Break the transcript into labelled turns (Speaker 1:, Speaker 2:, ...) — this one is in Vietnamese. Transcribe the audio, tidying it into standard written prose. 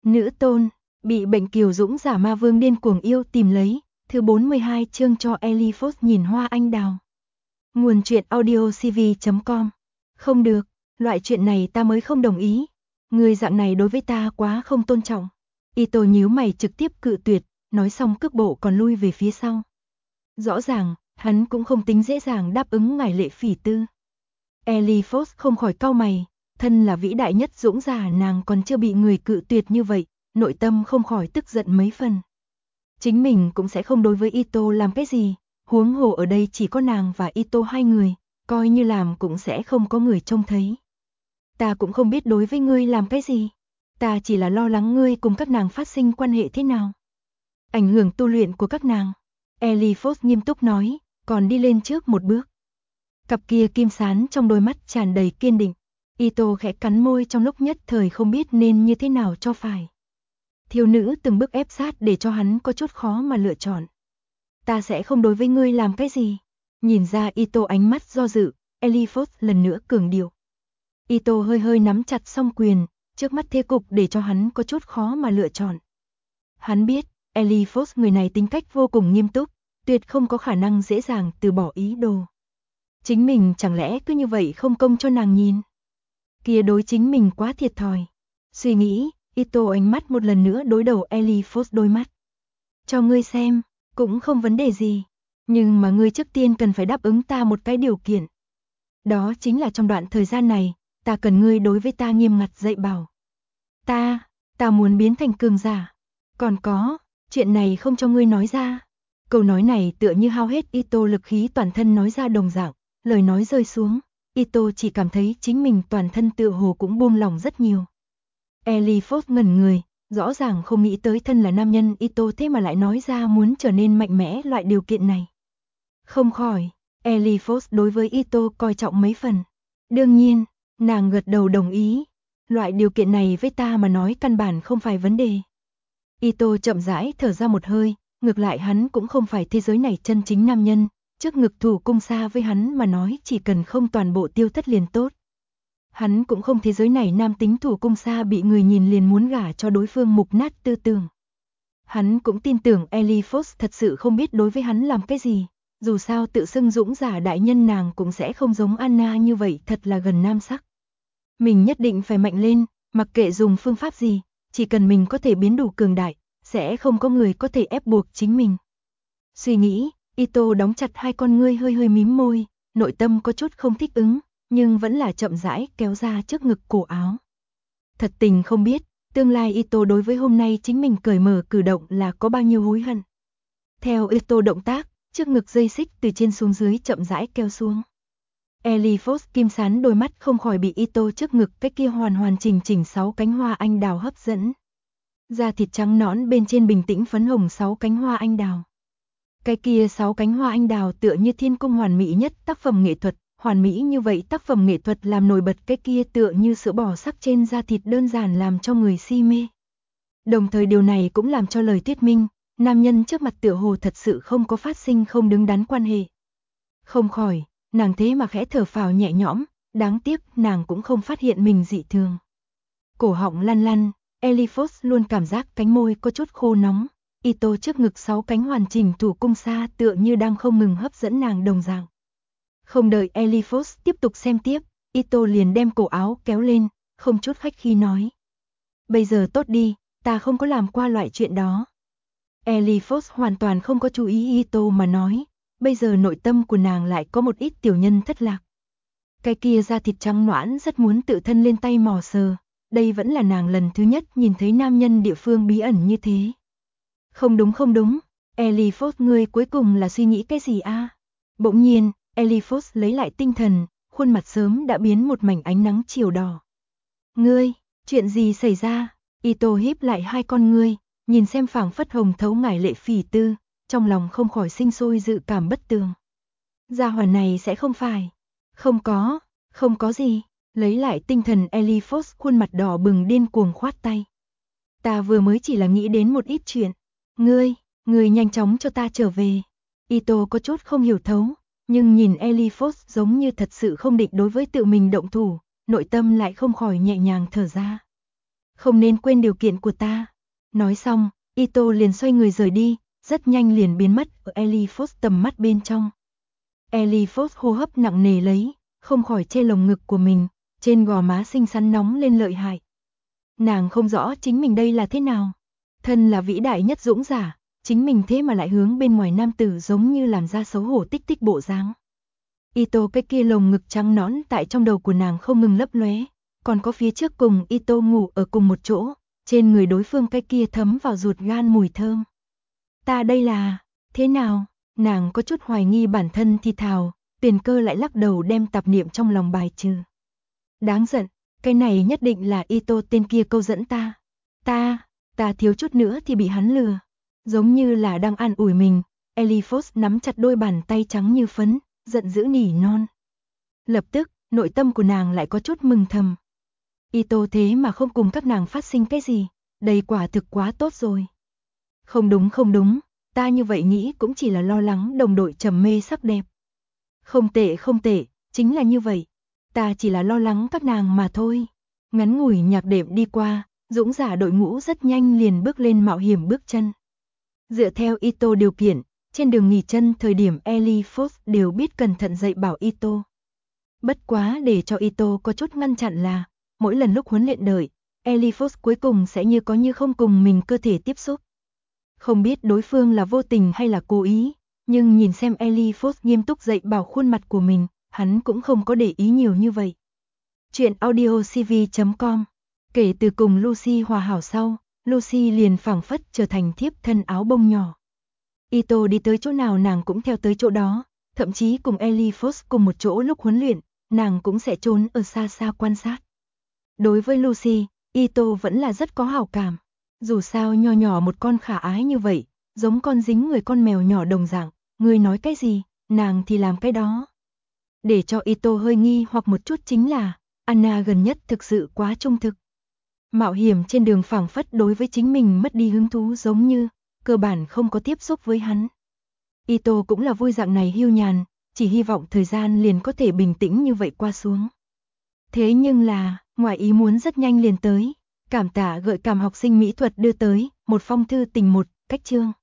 Speaker 1: Nữ tôn, bị bệnh kiều dũng giả ma vương điên cuồng yêu tìm lấy, thứ 42 chương cho Elifos nhìn hoa anh đào. Nguồn truyện audio cv.com. Không được, loại chuyện này ta mới không đồng ý. Người dạng này đối với ta quá không tôn trọng. Ito nhíu mày trực tiếp cự tuyệt, nói xong cước bộ còn lui về phía sau. Rõ ràng, hắn cũng không tính dễ dàng đáp ứng ngài lệ phỉ tư. Elifos không khỏi cau mày, thân là vĩ đại nhất dũng giả nàng còn chưa bị người cự tuyệt như vậy, nội tâm không khỏi tức giận mấy phần. Chính mình cũng sẽ không đối với Ito làm cái gì, huống hồ ở đây chỉ có nàng và Ito hai người, coi như làm cũng sẽ không có người trông thấy. Ta cũng không biết đối với ngươi làm cái gì, ta chỉ là lo lắng ngươi cùng các nàng phát sinh quan hệ thế nào. Ảnh hưởng tu luyện của các nàng. Elifos nghiêm túc nói, còn đi lên trước một bước. Cặp kia kim sán trong đôi mắt tràn đầy kiên định. Ito khẽ cắn môi trong lúc nhất thời không biết nên như thế nào cho phải. Thiếu nữ từng bước ép sát để cho hắn có chút khó mà lựa chọn. Ta sẽ không đối với ngươi làm cái gì. Nhìn ra Ito ánh mắt do dự, Elifos lần nữa cường điệu. Ito hơi hơi nắm chặt song quyền, trước mắt thế cục để cho hắn có chút khó mà lựa chọn. Hắn biết, Elifos người này tính cách vô cùng nghiêm túc, tuyệt không có khả năng dễ dàng từ bỏ ý đồ. Chính mình chẳng lẽ cứ như vậy không công cho nàng nhìn. Kia đối chính mình quá thiệt thòi. Suy nghĩ, Ito ánh mắt một lần nữa đối đầu Elifos đôi mắt. Cho ngươi xem, cũng không vấn đề gì. Nhưng mà ngươi trước tiên cần phải đáp ứng ta một cái điều kiện. Đó chính là trong đoạn thời gian này, ta cần ngươi đối với ta nghiêm ngặt dạy bảo. Ta muốn biến thành cường giả. Còn có, chuyện này không cho ngươi nói ra. Câu nói này tựa như hao hết Ito lực khí toàn thân nói ra đồng dạng, lời nói rơi xuống. Ito chỉ cảm thấy chính mình toàn thân tựa hồ cũng buông lỏng rất nhiều. Elifos ngẩn người, rõ ràng không nghĩ tới thân là nam nhân Ito thế mà lại nói ra muốn trở nên mạnh mẽ loại điều kiện này. Không khỏi, Elifos đối với Ito coi trọng mấy phần. Đương nhiên, nàng gật đầu đồng ý. Loại điều kiện này với ta mà nói căn bản không phải vấn đề. Ito chậm rãi thở ra một hơi, ngược lại hắn cũng không phải thế giới này chân chính nam nhân. Trước ngực thủ cung xa với hắn mà nói chỉ cần không toàn bộ tiêu thất liền tốt. Hắn cũng không thế giới này nam tính thủ cung xa bị người nhìn liền muốn gả cho đối phương mục nát tư tưởng. Hắn cũng tin tưởng Elifos thật sự không biết đối với hắn làm cái gì. Dù sao tự xưng dũng giả đại nhân nàng cũng sẽ không giống Anna như vậy thật là gần nam sắc. Mình nhất định phải mạnh lên, mặc kệ dùng phương pháp gì, chỉ cần mình có thể biến đủ cường đại, sẽ không có người có thể ép buộc chính mình. Suy nghĩ, Ito đóng chặt hai con ngươi hơi hơi mím môi, nội tâm có chút không thích ứng, nhưng vẫn là chậm rãi kéo ra trước ngực cổ áo. Thật tình không biết, tương lai Ito đối với hôm nay chính mình cởi mở cử động là có bao nhiêu hối hận. Theo Ito động tác, trước ngực dây xích từ trên xuống dưới chậm rãi kéo xuống. Elifos kim sán đôi mắt không khỏi bị Ito trước ngực cái kia hoàn chỉnh 6 cánh hoa anh đào hấp dẫn. Da thịt trắng nõn bên trên bình tĩnh phấn hồng 6 cánh hoa anh đào. Cái kia 6 cánh hoa anh đào tựa như thiên cung hoàn mỹ nhất tác phẩm nghệ thuật, hoàn mỹ như vậy tác phẩm nghệ thuật làm nổi bật cái kia tựa như sữa bò sắc trên da thịt đơn giản làm cho người si mê. Đồng thời điều này cũng làm cho lời thuyết minh, nam nhân trước mặt tựa hồ thật sự không có phát sinh không đứng đắn quan hệ. Không khỏi, nàng thế mà khẽ thở phào nhẹ nhõm, đáng tiếc nàng cũng không phát hiện mình dị thường. Cổ họng lăn lăn, Elifos luôn cảm giác cánh môi có chút khô nóng. Ito trước ngực 6 cánh hoàn chỉnh thủ cung xa tựa như đang không ngừng hấp dẫn nàng đồng dạng. Không đợi Elifos tiếp tục xem tiếp, Ito liền đem cổ áo kéo lên, không chút khách khí nói. Bây giờ tốt đi, ta không có làm qua loại chuyện đó. Elifos hoàn toàn không có chú ý Ito mà nói, bây giờ nội tâm của nàng lại có một ít tiểu nhân thất lạc. Cái kia da thịt trắng nõn rất muốn tự thân lên tay mò sờ, đây vẫn là nàng lần thứ nhất nhìn thấy nam nhân địa phương bí ẩn như thế. Không đúng, Elifos ngươi cuối cùng là suy nghĩ cái gì a? Bỗng nhiên, Elifos lấy lại tinh thần, khuôn mặt sớm đã biến một mảnh ánh nắng chiều đỏ. Ngươi, chuyện gì xảy ra? Ito híp lại hai con ngươi, nhìn xem phảng phất hồng thấu ngải lệ phỉ tư, trong lòng không khỏi sinh sôi dự cảm bất tường. Gia hỏa này sẽ không phải. Không có gì. Lấy lại tinh thần Elifos khuôn mặt đỏ bừng điên cuồng khoát tay. Ta vừa mới chỉ là nghĩ đến một ít chuyện. Ngươi nhanh chóng cho ta trở về. Ito có chút không hiểu thấu, nhưng nhìn Elifos giống như thật sự không định đối với tự mình động thủ, nội tâm lại không khỏi nhẹ nhàng thở ra. Không nên quên điều kiện của ta. Nói xong, Ito liền xoay người rời đi, rất nhanh liền biến mất ở Elifos tầm mắt bên trong. Elifos hô hấp nặng nề lấy, không khỏi che lồng ngực của mình, trên gò má xinh xắn nóng lên lợi hại. Nàng không rõ chính mình đây là thế nào. Thân là vĩ đại nhất dũng giả, chính mình thế mà lại hướng bên ngoài nam tử giống như làm ra xấu hổ tích tích bộ dáng. Ito cái kia lồng ngực trắng nõn tại trong đầu của nàng không ngừng lấp lóe, còn có phía trước cùng Ito ngủ ở cùng một chỗ, trên người đối phương cái kia thấm vào ruột gan mùi thơm. Ta đây là, thế nào? Nàng có chút hoài nghi bản thân thì thào, Tiền Cơ lại lắc đầu đem tạp niệm trong lòng bài trừ. Đáng giận, cái này nhất định là Ito tên kia câu dẫn ta. Ta thiếu chút nữa thì bị hắn lừa. Giống như là đang an ủi mình, Elifos nắm chặt đôi bàn tay trắng như phấn, giận dữ nỉ non. Lập tức, nội tâm của nàng lại có chút mừng thầm. Ito thế mà không cùng các nàng phát sinh cái gì, đây quả thực quá tốt rồi. Không đúng, ta như vậy nghĩ cũng chỉ là lo lắng đồng đội trầm mê sắc đẹp. Không tệ, chính là như vậy. Ta chỉ là lo lắng các nàng mà thôi. Ngắn ngủi nhạc đệm đi qua, dũng giả đội ngũ rất nhanh liền bước lên mạo hiểm bước chân. Dựa theo Ito điều kiện, trên đường nghỉ chân thời điểm Elifos đều biết cẩn thận dạy bảo Ito. Bất quá để cho Ito có chút ngăn chặn là, mỗi lần lúc huấn luyện đợi, Elifos cuối cùng sẽ như có như không cùng mình cơ thể tiếp xúc. Không biết đối phương là vô tình hay là cố ý, nhưng nhìn xem Elifos nghiêm túc dạy bảo khuôn mặt của mình, hắn cũng không có để ý nhiều như vậy. Chuyện audiocv.com. Kể từ cùng Lucy hòa hảo sau, Lucy liền phảng phất trở thành thiếp thân áo bông nhỏ. Ito đi tới chỗ nào nàng cũng theo tới chỗ đó, thậm chí cùng Elifos cùng một chỗ lúc huấn luyện, nàng cũng sẽ trốn ở xa xa quan sát. Đối với Lucy, Ito vẫn là rất có hảo cảm. Dù sao nho nhỏ một con khả ái như vậy, giống con dính người con mèo nhỏ đồng dạng, người nói cái gì, nàng thì làm cái đó. Để cho Ito hơi nghi hoặc một chút chính là, Anna gần nhất thực sự quá trung thực. Mạo hiểm trên đường phảng phất đối với chính mình mất đi hứng thú giống như, cơ bản không có tiếp xúc với hắn. Ito cũng là vui dạng này hiu nhàn, chỉ hy vọng thời gian liền có thể bình tĩnh như vậy qua xuống. Thế nhưng là, ngoài ý muốn rất nhanh liền tới, cảm tạ gợi cảm học sinh mỹ thuật đưa tới, một phong thư tình một, cách chương.